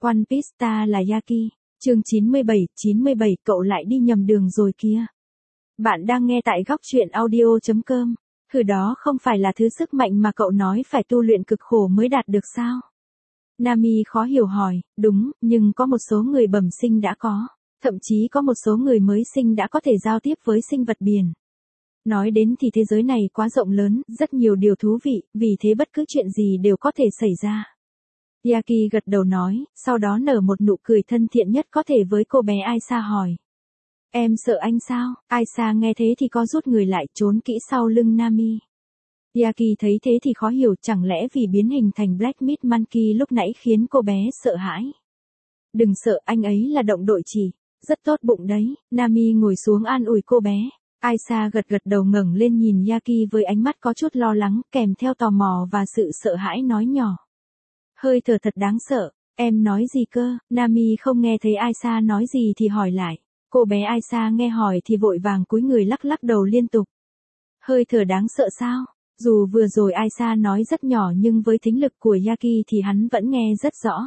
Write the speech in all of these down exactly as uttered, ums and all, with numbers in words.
One Piece Star là Yaki. Chương chín mươi bảy, chín mươi bảy, cậu lại đi nhầm đường rồi kia. Bạn đang nghe tại góc truyện audio chấm com. Thứ đó không phải là thứ sức mạnh mà cậu nói phải tu luyện cực khổ mới đạt được sao? Nami khó hiểu hỏi, đúng, nhưng có một số người bẩm sinh đã có. Thậm chí có một số người mới sinh đã có thể giao tiếp với sinh vật biển. Nói đến thì thế giới này quá rộng lớn, rất nhiều điều thú vị, vì thế bất cứ chuyện gì đều có thể xảy ra. Yaki gật đầu nói, sau đó nở một nụ cười thân thiện nhất có thể với cô bé Aisa hỏi. Em sợ anh sao? Aisa nghe thế thì có rút người lại trốn kỹ sau lưng Nami. Yaki thấy thế thì khó hiểu, chẳng lẽ vì biến hình thành Black Meat Monkey lúc nãy khiến cô bé sợ hãi. Đừng sợ, anh ấy là động đội chỉ. Rất tốt bụng đấy. Nami ngồi xuống an ủi cô bé. Aisa gật gật đầu ngẩng lên nhìn Yaki với ánh mắt có chút lo lắng, kèm theo tò mò và sự sợ hãi nói nhỏ. Hơi thở thật đáng sợ, em nói gì cơ? Nami không nghe thấy Aisa nói gì thì hỏi lại. Cô bé Aisa nghe hỏi thì vội vàng cúi người lắc lắc đầu liên tục. Hơi thở đáng sợ sao? Dù vừa rồi Aisa nói rất nhỏ nhưng với thính lực của Yaki thì hắn vẫn nghe rất rõ.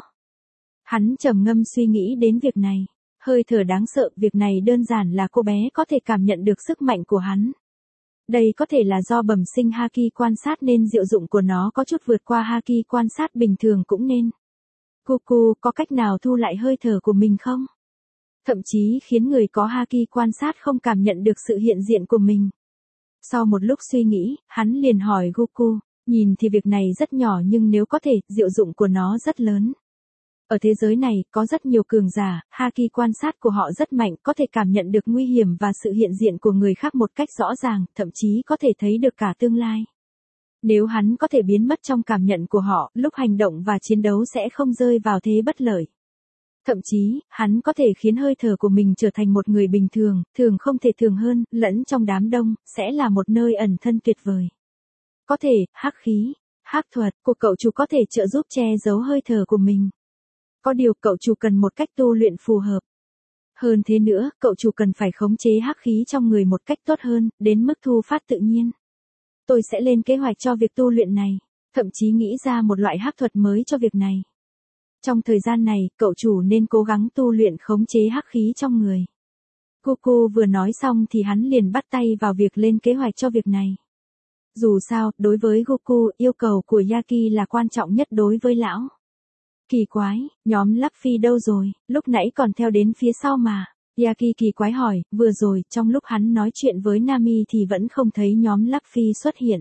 Hắn trầm ngâm suy nghĩ đến việc này. Hơi thở đáng sợ, việc này đơn giản là cô bé có thể cảm nhận được sức mạnh của hắn. Đây có thể là do bẩm sinh Haki quan sát nên diệu dụng của nó có chút vượt qua Haki quan sát bình thường cũng nên. Cuckoo, có cách nào thu lại hơi thở của mình không? Thậm chí khiến người có Haki quan sát không cảm nhận được sự hiện diện của mình. Sau một lúc suy nghĩ, hắn liền hỏi Goku, nhìn thì việc này rất nhỏ nhưng nếu có thể, diệu dụng của nó rất lớn. Ở thế giới này, có rất nhiều cường giả, Haki quan sát của họ rất mạnh, có thể cảm nhận được nguy hiểm và sự hiện diện của người khác một cách rõ ràng, thậm chí có thể thấy được cả tương lai. Nếu hắn có thể biến mất trong cảm nhận của họ, lúc hành động và chiến đấu sẽ không rơi vào thế bất lợi. Thậm chí, hắn có thể khiến hơi thở của mình trở thành một người bình thường, thường không thể thường hơn, lẫn trong đám đông, sẽ là một nơi ẩn thân tuyệt vời. Có thể, hắc khí, hắc thuật của cậu chủ có thể trợ giúp che giấu hơi thở của mình. Có điều cậu chủ cần một cách tu luyện phù hợp. Hơn thế nữa, cậu chủ cần phải khống chế hắc khí trong người một cách tốt hơn, đến mức thu phát tự nhiên. Tôi sẽ lên kế hoạch cho việc tu luyện này, thậm chí nghĩ ra một loại hắc thuật mới cho việc này. Trong thời gian này, cậu chủ nên cố gắng tu luyện khống chế hắc khí trong người. Goku vừa nói xong thì hắn liền bắt tay vào việc lên kế hoạch cho việc này. Dù sao, đối với Goku, yêu cầu của Yaki là quan trọng nhất đối với lão. Kỳ quái, nhóm Luffy đâu rồi, lúc nãy còn theo đến phía sau mà. Yaki kỳ quái hỏi, vừa rồi, trong lúc hắn nói chuyện với Nami thì vẫn không thấy nhóm Luffy xuất hiện.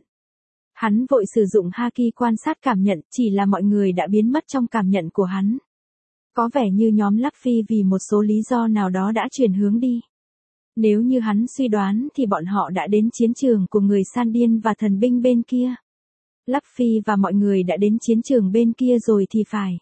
Hắn vội sử dụng Haki quan sát cảm nhận, chỉ là mọi người đã biến mất trong cảm nhận của hắn. Có vẻ như nhóm Luffy vì một số lý do nào đó đã chuyển hướng đi. Nếu như hắn suy đoán thì bọn họ đã đến chiến trường của người San Điên và thần binh bên kia. Luffy và mọi người đã đến chiến trường bên kia rồi thì phải.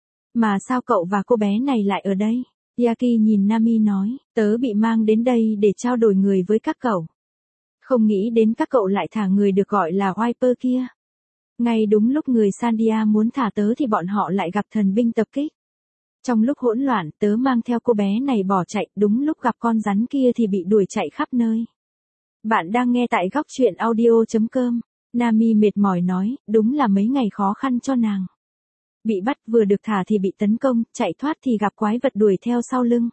Mà sao cậu và cô bé này lại ở đây? Yaki nhìn Nami nói, tớ bị mang đến đây để trao đổi người với các cậu. Không nghĩ đến các cậu lại thả người được gọi là Wiper kia. Ngay đúng lúc người Sandia muốn thả tớ thì bọn họ lại gặp thần binh tập kích. Trong lúc hỗn loạn, tớ mang theo cô bé này bỏ chạy, đúng lúc gặp con rắn kia thì bị đuổi chạy khắp nơi. Bạn đang nghe tại góc truyện audio chấm com. Nami mệt mỏi nói, đúng là mấy ngày khó khăn cho nàng. Bị bắt vừa được thả thì bị tấn công, chạy thoát thì gặp quái vật đuổi theo sau lưng.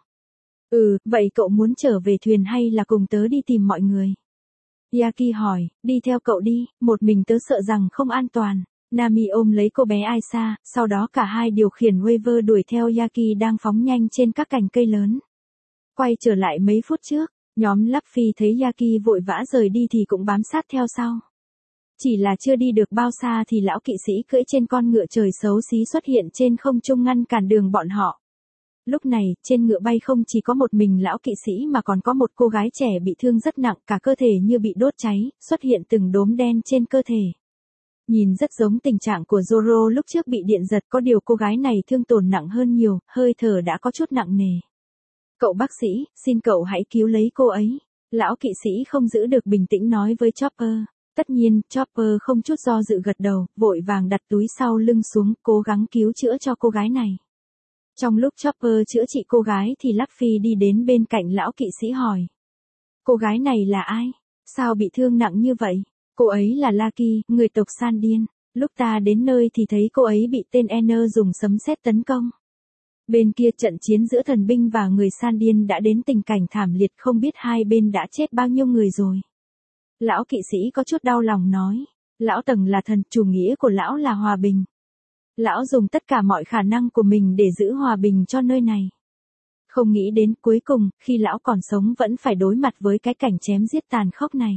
Ừ, vậy cậu muốn trở về thuyền hay là cùng tớ đi tìm mọi người? Yaki hỏi, đi theo cậu đi, một mình tớ sợ rằng không an toàn. Nami ôm lấy cô bé Aisa, sau đó cả hai điều khiển Waver đuổi theo Yaki đang phóng nhanh trên các cành cây lớn. Quay trở lại mấy phút trước, nhóm Luffy thấy Yaki vội vã rời đi thì cũng bám sát theo sau. Chỉ là chưa đi được bao xa thì lão kỵ sĩ cưỡi trên con ngựa trời xấu xí xuất hiện trên không trung ngăn cản đường bọn họ. Lúc này, trên ngựa bay không chỉ có một mình lão kỵ sĩ mà còn có một cô gái trẻ bị thương rất nặng, cả cơ thể như bị đốt cháy, xuất hiện từng đốm đen trên cơ thể. Nhìn rất giống tình trạng của Zoro lúc trước bị điện giật, có điều cô gái này thương tổn nặng hơn nhiều, hơi thở đã có chút nặng nề. Cậu bác sĩ, xin cậu hãy cứu lấy cô ấy. Lão kỵ sĩ không giữ được bình tĩnh nói với Chopper. Tất nhiên, Chopper không chút do dự gật đầu, vội vàng đặt túi sau lưng xuống, cố gắng cứu chữa cho cô gái này. Trong lúc Chopper chữa trị cô gái thì Luffy đi đến bên cạnh lão kỵ sĩ hỏi. Cô gái này là ai? Sao bị thương nặng như vậy? Cô ấy là Lucky, người tộc San Điên. Lúc ta đến nơi thì thấy cô ấy bị tên N dùng sấm sét tấn công. Bên kia trận chiến giữa thần binh và người San Điên đã đến tình cảnh thảm liệt, không biết hai bên đã chết bao nhiêu người rồi. Lão kỵ sĩ có chút đau lòng nói. Lão Tầng là thần, chủ nghĩa của lão là hòa bình. Lão dùng tất cả mọi khả năng của mình để giữ hòa bình cho nơi này. Không nghĩ đến cuối cùng, khi lão còn sống vẫn phải đối mặt với cái cảnh chém giết tàn khốc này.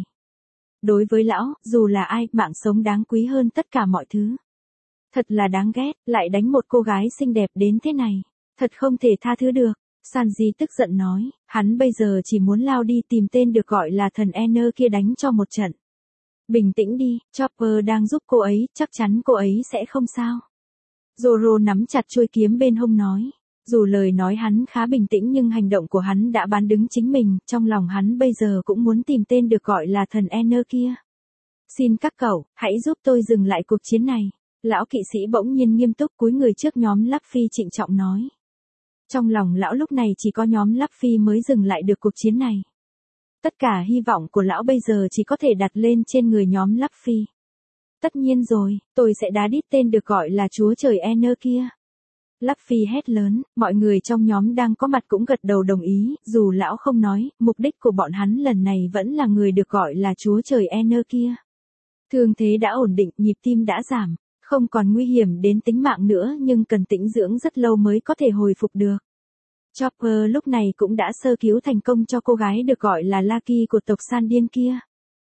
Đối với lão, dù là ai, mạng sống đáng quý hơn tất cả mọi thứ. Thật là đáng ghét, lại đánh một cô gái xinh đẹp đến thế này. Thật không thể tha thứ được. Sanji tức giận nói, hắn bây giờ chỉ muốn lao đi tìm tên được gọi là thần Ener kia đánh cho một trận. Bình tĩnh đi, Chopper đang giúp cô ấy, chắc chắn cô ấy sẽ không sao. Zoro nắm chặt chuôi kiếm bên hông nói. Dù lời nói hắn khá bình tĩnh nhưng hành động của hắn đã bán đứng chính mình, trong lòng hắn bây giờ cũng muốn tìm tên được gọi là thần Ener kia. Xin các cậu, hãy giúp tôi dừng lại cuộc chiến này. Lão kỵ sĩ bỗng nhiên nghiêm túc cúi người trước nhóm Luffy trịnh trọng nói. Trong lòng lão lúc này chỉ có nhóm Luffy mới dừng lại được cuộc chiến này. Tất cả hy vọng của lão bây giờ chỉ có thể đặt lên trên người nhóm Luffy. Tất nhiên rồi, tôi sẽ đá đít tên được gọi là chúa trời Ener kia. Luffy hét lớn, mọi người trong nhóm đang có mặt cũng gật đầu đồng ý, dù lão không nói, mục đích của bọn hắn lần này vẫn là người được gọi là chúa trời Ener kia. Thương thế đã ổn định, nhịp tim đã giảm, không còn nguy hiểm đến tính mạng nữa nhưng cần tĩnh dưỡng rất lâu mới có thể hồi phục được. Chopper lúc này cũng đã sơ cứu thành công cho cô gái được gọi là Lucky của tộc San Điên kia.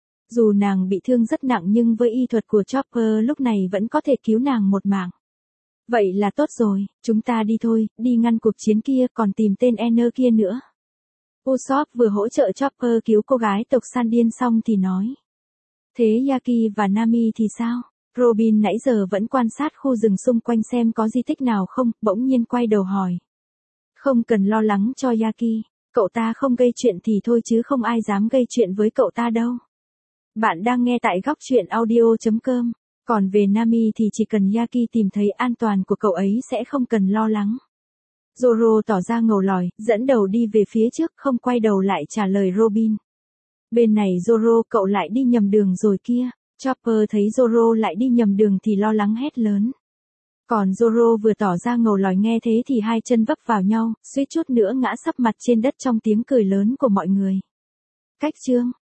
Dù nàng bị thương rất nặng nhưng với y thuật của Chopper lúc này vẫn có thể cứu nàng một mạng. Vậy là tốt rồi, chúng ta đi thôi, đi ngăn cuộc chiến kia còn tìm tên Ener kia nữa. Usopp vừa hỗ trợ Chopper cứu cô gái tộc San Điên xong thì nói. Thế Yaki và Nami thì sao? Robin nãy giờ vẫn quan sát khu rừng xung quanh xem có di tích nào không, bỗng nhiên quay đầu hỏi. Không cần lo lắng cho Yaki, cậu ta không gây chuyện thì thôi chứ không ai dám gây chuyện với cậu ta đâu. Bạn đang nghe tại góc truyện audio chấm com. Còn về Nami thì chỉ cần Yaki tìm thấy an toàn của cậu ấy sẽ không cần lo lắng. Zoro tỏ ra ngầu lòi, dẫn đầu đi về phía trước không quay đầu lại trả lời Robin. Bên này Zoro cậu lại đi nhầm đường rồi kia. Chopper thấy Zoro lại đi nhầm đường thì lo lắng hét lớn. Còn Zoro vừa tỏ ra ngầu lòi nghe thế thì hai chân vấp vào nhau, suýt chút nữa ngã sấp mặt trên đất trong tiếng cười lớn của mọi người. Cách chương